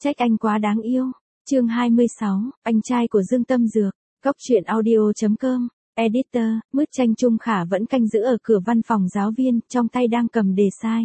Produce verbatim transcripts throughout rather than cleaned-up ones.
Trách anh quá đáng yêu. Chương hai mươi sáu, anh trai của Dương Tâm Dược. Góc truyện audio chấm com. Editor, Mứt Chanh Trung Khả vẫn canh giữ ở cửa văn phòng giáo viên, trong tay đang cầm đề sai.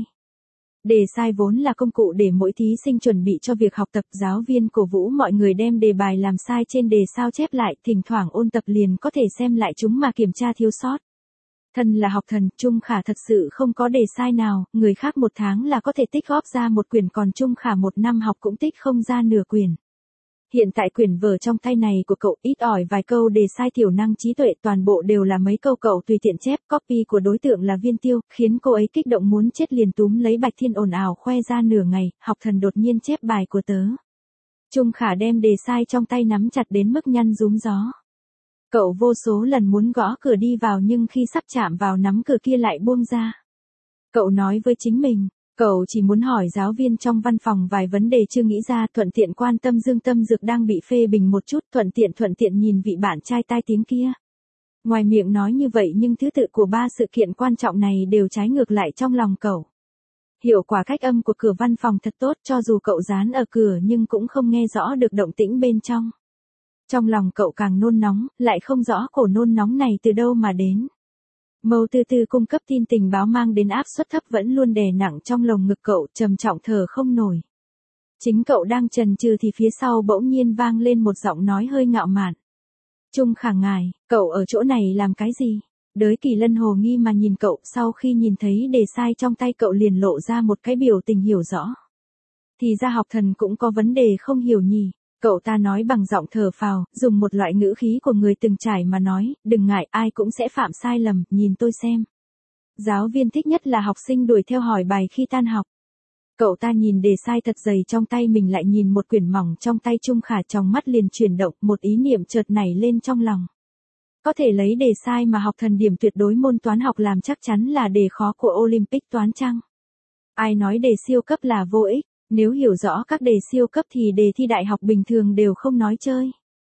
Đề sai vốn là công cụ để mỗi thí sinh chuẩn bị cho việc học tập. Giáo viên cổ vũ mọi người đem đề bài làm sai trên đề sao chép lại, thỉnh thoảng ôn tập liền có thể xem lại chúng mà kiểm tra thiếu sót. Thân là học thần, Trung Khả thật sự không có đề sai nào, người khác một tháng là có thể tích góp ra một quyển, còn Trung Khả một năm học cũng tích không ra nửa quyển. Hiện tại quyển vở trong tay này của cậu ít ỏi vài câu đề sai thiểu năng trí tuệ, toàn bộ đều là mấy câu cậu tùy tiện chép, copy của đối tượng là Viên Tiêu, khiến cô ấy kích động muốn chết, liền túm lấy Bạch Thiên ồn ào khoe ra nửa ngày, học thần đột nhiên chép bài của tớ. Trung Khả đem đề sai trong tay nắm chặt đến mức nhăn rúm gió. Cậu vô số lần muốn gõ cửa đi vào nhưng khi sắp chạm vào nắm cửa kia lại buông ra. Cậu nói với chính mình, cậu chỉ muốn hỏi giáo viên trong văn phòng vài vấn đề chưa nghĩ ra, thuận tiện quan tâm Dương Tâm Dược đang bị phê bình một chút, thuận tiện thuận tiện nhìn vị bạn trai tai tiếng kia. Ngoài miệng nói như vậy nhưng thứ tự của ba sự kiện quan trọng này đều trái ngược lại trong lòng cậu. Hiệu quả cách âm của cửa văn phòng thật tốt, cho dù cậu dán ở cửa nhưng cũng không nghe rõ được động tĩnh bên trong. Trong lòng cậu càng nôn nóng, lại không rõ cổ nôn nóng này từ đâu mà đến. Mâu Tư Tư cung cấp tin tình báo mang đến áp suất thấp vẫn luôn đè nặng trong lồng ngực cậu, trầm trọng thở không nổi. Chính cậu đang chần chừ thì phía sau bỗng nhiên vang lên một giọng nói hơi ngạo mạn. Trung Khả ngài, cậu ở chỗ này làm cái gì? Đới Kỳ Lân hồ nghi mà nhìn cậu, sau khi nhìn thấy đề sai trong tay cậu liền lộ ra một cái biểu tình hiểu rõ. Thì ra học thần cũng có vấn đề không hiểu nhỉ? Cậu ta nói bằng giọng thở phào, dùng một loại ngữ khí của người từng trải mà nói, đừng ngại, ai cũng sẽ phạm sai lầm, nhìn tôi xem. Giáo viên thích nhất là học sinh đuổi theo hỏi bài khi tan học. Cậu ta nhìn đề sai thật dày trong tay mình lại nhìn một quyển mỏng trong tay Trung Khả, trong mắt liền chuyển động, một ý niệm chợt nảy lên trong lòng. Có thể lấy đề sai mà học thần điểm tuyệt đối môn toán học làm chắc chắn là đề khó của Olympic toán chăng? Ai nói đề siêu cấp là vô ích? Nếu hiểu rõ các đề siêu cấp thì đề thi đại học bình thường đều không nói chơi.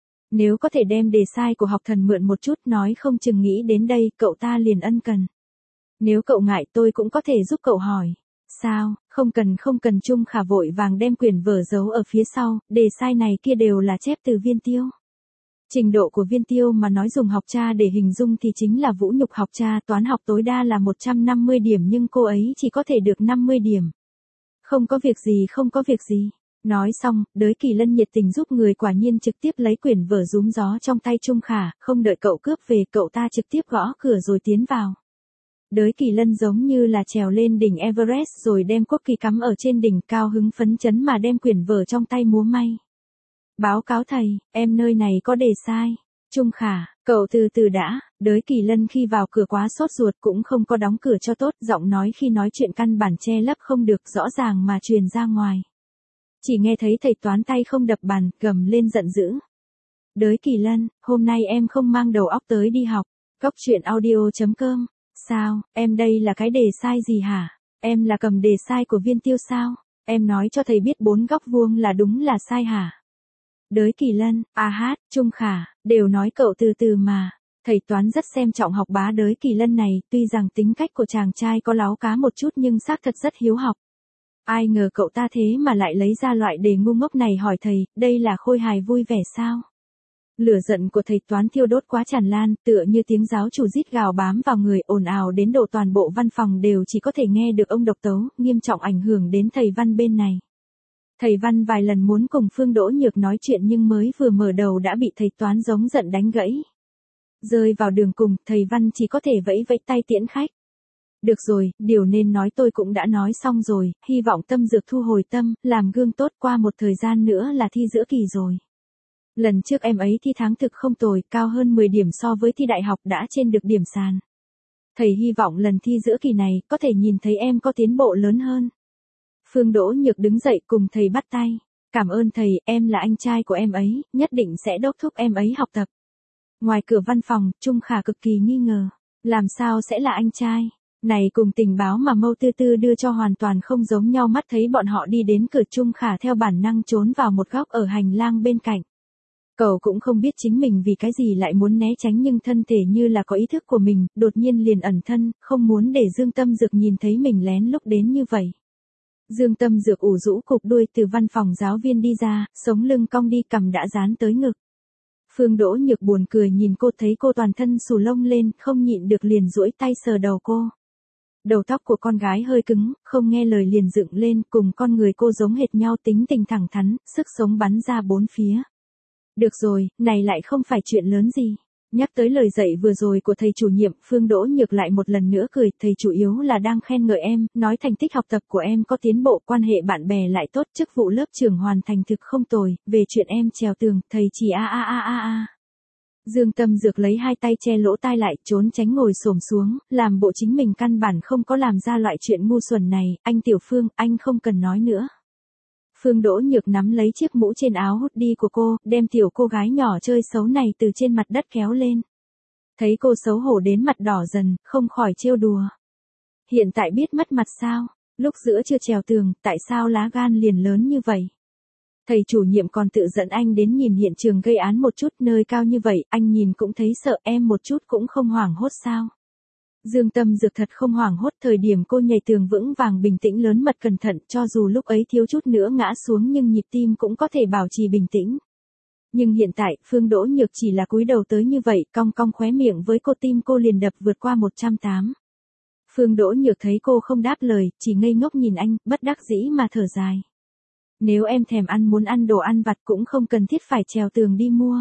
Nếu có thể đem đề sai của học thần mượn một chút, nói không chừng nghĩ đến đây, cậu ta liền ân cần. Nếu cậu ngại tôi cũng có thể giúp cậu hỏi. Sao, không cần không cần. Trung Khả vội vàng đem quyển vở giấu ở phía sau, đề sai này kia đều là chép từ Viên Tiêu. Trình độ của Viên Tiêu mà nói dùng học cha để hình dung thì chính là vũ nhục. Học cha toán học tối đa là một trăm năm mươi điểm nhưng cô ấy chỉ có thể được năm mươi điểm. Không có việc gì không có việc gì. Nói xong, Đới Kỳ Lân nhiệt tình giúp người, quả nhiên trực tiếp lấy quyển vở rúm gió trong tay Trung Khả, không đợi cậu cướp về, cậu ta trực tiếp gõ cửa rồi tiến vào. Đới Kỳ Lân giống như là trèo lên đỉnh Everest rồi đem quốc kỳ cắm ở trên đỉnh, cao hứng phấn chấn mà đem quyển vở trong tay múa may. Báo cáo thầy, em nơi này có đề sai. Trung Khả, cậu từ từ đã. Đới Kỳ Lân khi vào cửa quá sốt ruột cũng không có đóng cửa cho tốt, giọng nói khi nói chuyện căn bản che lấp không được, rõ ràng mà truyền ra ngoài. Chỉ nghe thấy thầy toán tay không đập bàn, gầm lên giận dữ. Đới Kỳ Lân, hôm nay em không mang đầu óc tới đi học. Góc truyện audio chấm com. Sao, em đây là cái đề sai gì hả? Em là cầm đề sai của Viên Tiêu sao? Em nói cho thầy biết bốn góc vuông là đúng là sai hả? Đới Kỳ Lân, a hát, Trung Khả, đều nói cậu từ từ mà. Thầy toán rất xem trọng học bá Đới Kỳ Lân này, tuy rằng tính cách của chàng trai có láo cá một chút nhưng xác thật rất hiếu học. Ai ngờ cậu ta thế mà lại lấy ra loại đề ngu ngốc này hỏi thầy, đây là khôi hài vui vẻ sao? Lửa giận của thầy toán thiêu đốt quá tràn lan, tựa như tiếng giáo chủ rít gào bám vào người, ồn ào đến độ toàn bộ văn phòng đều chỉ có thể nghe được ông độc tấu, nghiêm trọng ảnh hưởng đến thầy văn bên này. Thầy văn vài lần muốn cùng Phương Đỗ Nhược nói chuyện nhưng mới vừa mở đầu đã bị thầy toán giống giận đánh gãy. Rơi vào đường cùng, thầy văn chỉ có thể vẫy vẫy tay tiễn khách. Được rồi, điều nên nói tôi cũng đã nói xong rồi, hy vọng Tâm Dược thu hồi tâm, làm gương tốt, qua một thời gian nữa là thi giữa kỳ rồi. Lần trước em ấy thi tháng thực không tồi, cao hơn mười điểm so với thi đại học, đã trên được điểm sàn. Thầy hy vọng lần thi giữa kỳ này, có thể nhìn thấy em có tiến bộ lớn hơn. Phương Đỗ Nhược đứng dậy cùng thầy bắt tay. Cảm ơn thầy, em là anh trai của em ấy, nhất định sẽ đốc thúc em ấy học tập. Ngoài cửa văn phòng, Trung Khả cực kỳ nghi ngờ. Làm sao sẽ là anh trai? Này cùng tình báo mà Mâu Tư Tư đưa cho hoàn toàn không giống nhau. Mắt thấy bọn họ đi đến cửa, Trung Khả theo bản năng trốn vào một góc ở hành lang bên cạnh. Cậu cũng không biết chính mình vì cái gì lại muốn né tránh nhưng thân thể như là có ý thức của mình, đột nhiên liền ẩn thân, không muốn để Dương Tâm Dược nhìn thấy mình lén lút đến như vậy. Dương Tâm Dược ủ rũ cục đuôi từ văn phòng giáo viên đi ra, sống lưng cong đi, cằm đã dán tới ngực. Phương Đỗ Nhược buồn cười nhìn cô, thấy cô toàn thân xù lông lên, không nhịn được liền duỗi tay sờ đầu cô. Đầu tóc của con gái hơi cứng, không nghe lời liền dựng lên, cùng con người cô giống hệt nhau, tính tình thẳng thắn, sức sống bắn ra bốn phía. Được rồi, này lại không phải chuyện lớn gì. Nhắc tới lời dạy vừa rồi của thầy chủ nhiệm, Phương Đỗ Nhược lại một lần nữa cười, thầy chủ yếu là đang khen ngợi em, nói thành tích học tập của em có tiến bộ, quan hệ bạn bè lại tốt, chức vụ lớp trưởng hoàn thành thực không tồi, về chuyện em trèo tường, thầy chỉ a a a a a. Dương Tâm Dược lấy hai tay che lỗ tai lại, trốn tránh ngồi xổm xuống, làm bộ chính mình căn bản không có làm ra loại chuyện ngu xuẩn này, anh Tiểu Phương, anh không cần nói nữa. Phương Đỗ Nhược nắm lấy chiếc mũ trên áo hoodie của cô, đem tiểu cô gái nhỏ chơi xấu này từ trên mặt đất kéo lên. Thấy cô xấu hổ đến mặt đỏ dần, không khỏi trêu đùa. Hiện tại biết mất mặt sao? Lúc giữa chưa trèo tường, tại sao lá gan liền lớn như vậy? Thầy chủ nhiệm còn tự dẫn anh đến nhìn hiện trường gây án một chút, nơi cao như vậy, anh nhìn cũng thấy sợ, em một chút cũng không hoảng hốt sao? Dương Tâm Dược thật không hoảng hốt, thời điểm cô nhảy tường vững vàng bình tĩnh lớn mật cẩn thận, cho dù lúc ấy thiếu chút nữa ngã xuống nhưng nhịp tim cũng có thể bảo trì bình tĩnh. Nhưng hiện tại, Phương Đỗ Nhược chỉ là cúi đầu tới như vậy, cong cong khóe miệng với cô, tim cô liền đập vượt qua một trăm tám. Phương Đỗ Nhược thấy cô không đáp lời, chỉ ngây ngốc nhìn anh, bất đắc dĩ mà thở dài. Nếu em thèm ăn muốn ăn đồ ăn vặt cũng không cần thiết phải trèo tường đi mua.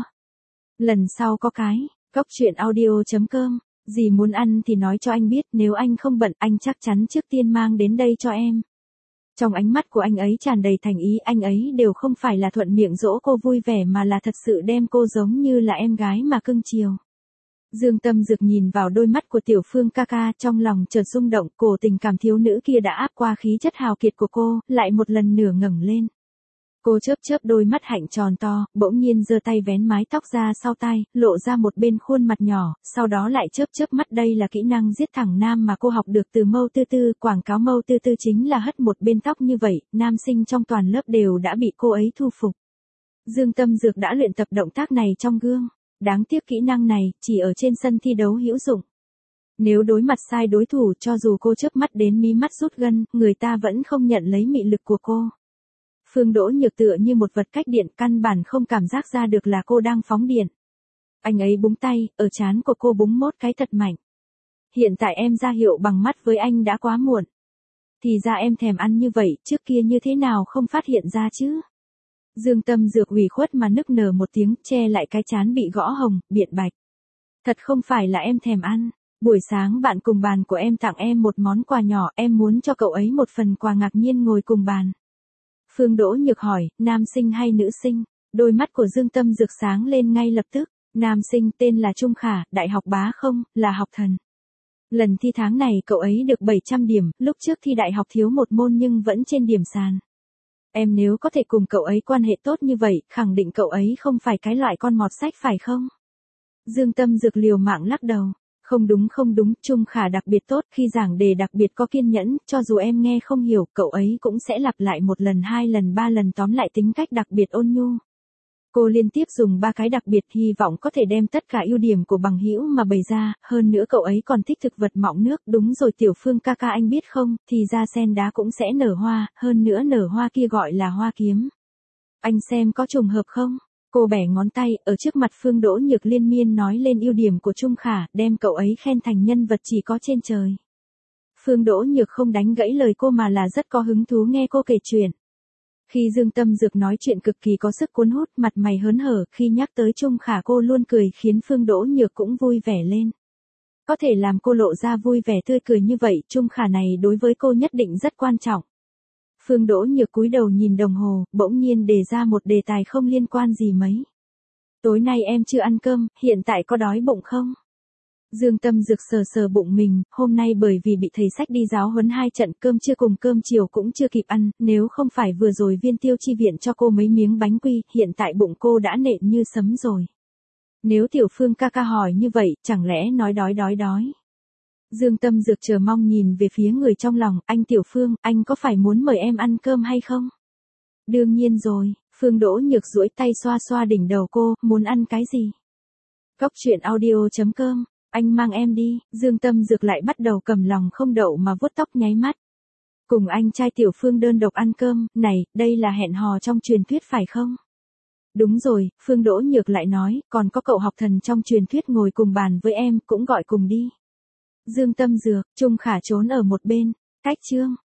Lần sau có cái, cóc truyện audio chấm com. Gì muốn ăn thì nói cho anh biết, nếu anh không bận, anh chắc chắn trước tiên mang đến đây cho em. Trong ánh mắt của anh ấy tràn đầy thành ý, anh ấy đều không phải là thuận miệng dỗ cô vui vẻ mà là thật sự đem cô giống như là em gái mà cưng chiều. Dương Tâm Dược nhìn vào đôi mắt của Tiểu Phương ca ca, trong lòng chợt rung động, cổ tình cảm thiếu nữ kia đã áp qua khí chất hào kiệt của cô, lại một lần nửa ngẩng lên. Cô chớp chớp đôi mắt hạnh tròn to, bỗng nhiên giơ tay vén mái tóc ra sau tai, lộ ra một bên khuôn mặt nhỏ, sau đó lại chớp chớp mắt, đây là kỹ năng giết thẳng nam mà cô học được từ Mâu Tư Tư, quảng cáo Mâu Tư Tư chính là hất một bên tóc như vậy, nam sinh trong toàn lớp đều đã bị cô ấy thu phục. Dương Tâm Dược đã luyện tập động tác này trong gương, đáng tiếc kỹ năng này chỉ ở trên sân thi đấu hữu dụng. Nếu đối mặt sai đối thủ, cho dù cô chớp mắt đến mí mắt rút gân, người ta vẫn không nhận lấy mị lực của cô. Phương Đỗ Nhược tựa như một vật cách điện, căn bản không cảm giác ra được là cô đang phóng điện. Anh ấy búng tay, ở trán của cô búng mốt cái thật mạnh. Hiện tại em ra hiệu bằng mắt với anh đã quá muộn. Thì ra em thèm ăn như vậy, trước kia như thế nào không phát hiện ra chứ? Dương Tâm Dược ủy khuất mà nức nở một tiếng, che lại cái trán bị gõ hồng, biện bạch. Thật không phải là em thèm ăn. Buổi sáng bạn cùng bàn của em tặng em một món quà nhỏ, em muốn cho cậu ấy một phần quà ngạc nhiên ngồi cùng bàn. Phương Đỗ Nhược hỏi, nam sinh hay nữ sinh? Đôi mắt của Dương Tâm Dược sáng lên ngay lập tức. Nam sinh, tên là Trung Khả, đại học bá không, là học thần. Lần thi tháng này cậu ấy được bảy trăm điểm, lúc trước thi đại học thiếu một môn nhưng vẫn trên điểm sàn. Em nếu có thể cùng cậu ấy quan hệ tốt như vậy, khẳng định cậu ấy không phải cái loại con mọt sách phải không? Dương Tâm Dược liều mạng lắc đầu. Không đúng không đúng, Trung Khả đặc biệt tốt, khi giảng đề đặc biệt có kiên nhẫn, cho dù em nghe không hiểu, cậu ấy cũng sẽ lặp lại một lần hai lần ba lần, tóm lại tính cách đặc biệt ôn nhu. Cô liên tiếp dùng ba cái đặc biệt, hy vọng có thể đem tất cả ưu điểm của bằng hữu mà bày ra, hơn nữa cậu ấy còn thích thực vật mọng nước, đúng rồi Tiểu Phương ca ca anh biết không, thì ra sen đá cũng sẽ nở hoa, hơn nữa nở hoa kia gọi là hoa kiếm. Anh xem có trùng hợp không? Cô bẻ ngón tay, ở trước mặt Phương Đỗ Nhược liên miên nói lên ưu điểm của Trung Khả, đem cậu ấy khen thành nhân vật chỉ có trên trời. Phương Đỗ Nhược không đánh gãy lời cô mà là rất có hứng thú nghe cô kể chuyện. Khi Dương Tâm Dược nói chuyện cực kỳ có sức cuốn hút, mặt mày hớn hở, khi nhắc tới Trung Khả cô luôn cười khiến Phương Đỗ Nhược cũng vui vẻ lên. Có thể làm cô lộ ra vui vẻ tươi cười như vậy, Trung Khả này đối với cô nhất định rất quan trọng. Phương Đỗ Nhược cúi đầu nhìn đồng hồ, bỗng nhiên đề ra một đề tài không liên quan gì mấy. Tối nay em chưa ăn cơm, hiện tại có đói bụng không? Dương Tâm Dược sờ sờ bụng mình, hôm nay bởi vì bị thầy sách đi giáo huấn hai trận, cơm trưa cùng cơm chiều cũng chưa kịp ăn, nếu không phải vừa rồi Viên Tiêu chi viện cho cô mấy miếng bánh quy, hiện tại bụng cô đã nện như sấm rồi. Nếu Tiểu Phương ca ca hỏi như vậy, chẳng lẽ nói đói đói đói? Dương Tâm Dược chờ mong nhìn về phía người trong lòng, anh Tiểu Phương, anh có phải muốn mời em ăn cơm hay không? Đương nhiên rồi, Phương Đỗ Nhược duỗi tay xoa xoa đỉnh đầu cô, muốn ăn cái gì? Cóc truyện audio chấm com, anh mang em đi, Dương Tâm Dược lại bắt đầu cầm lòng không đậu mà vuốt tóc nháy mắt. Cùng anh trai Tiểu Phương đơn độc ăn cơm, này, đây là hẹn hò trong truyền thuyết phải không? Đúng rồi, Phương Đỗ Nhược lại nói, còn có cậu học thần trong truyền thuyết ngồi cùng bàn với em, cũng gọi cùng đi. Dương Tâm Dược, Trung Khả trốn ở một bên, cách chương.